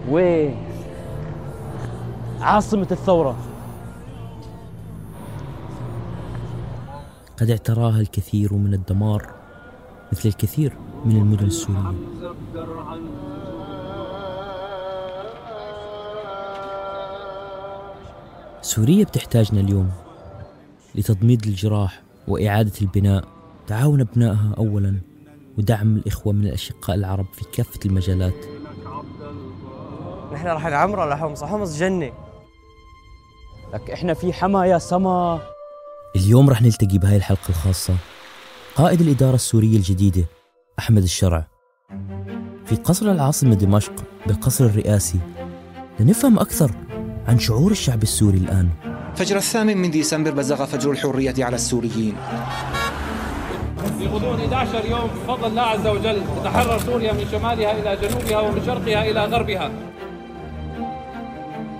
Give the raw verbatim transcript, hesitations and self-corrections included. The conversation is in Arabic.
وين عاصمة الثورة؟ قد اعتراها الكثير من الدمار مثل الكثير من المدن السورية. سوريا بتحتاجنا اليوم لتضميد الجراح وإعادة البناء، تعاون أبنائها أولاً، ودعم الإخوة من الأشقاء العرب في كافة المجالات. نحن رح نعمره لحمص، حمص جنة. لك إحنا في حما يا سما. اليوم رح نلتقي بهاي الحلقة الخاصة قائد الإدارة السورية الجديدة أحمد الشرع في قصر العاصمة دمشق بالقصر الرئاسي، لنفهم أكثر عن شعور الشعب السوري الآن. فجر الثامن من ديسمبر بزغ فجر الحرية على السوريين. في غضون أحد عشر يوم بفضل الله عز وجل تتحرر سوريا من شمالها إلى جنوبها ومن شرقها إلى غربها.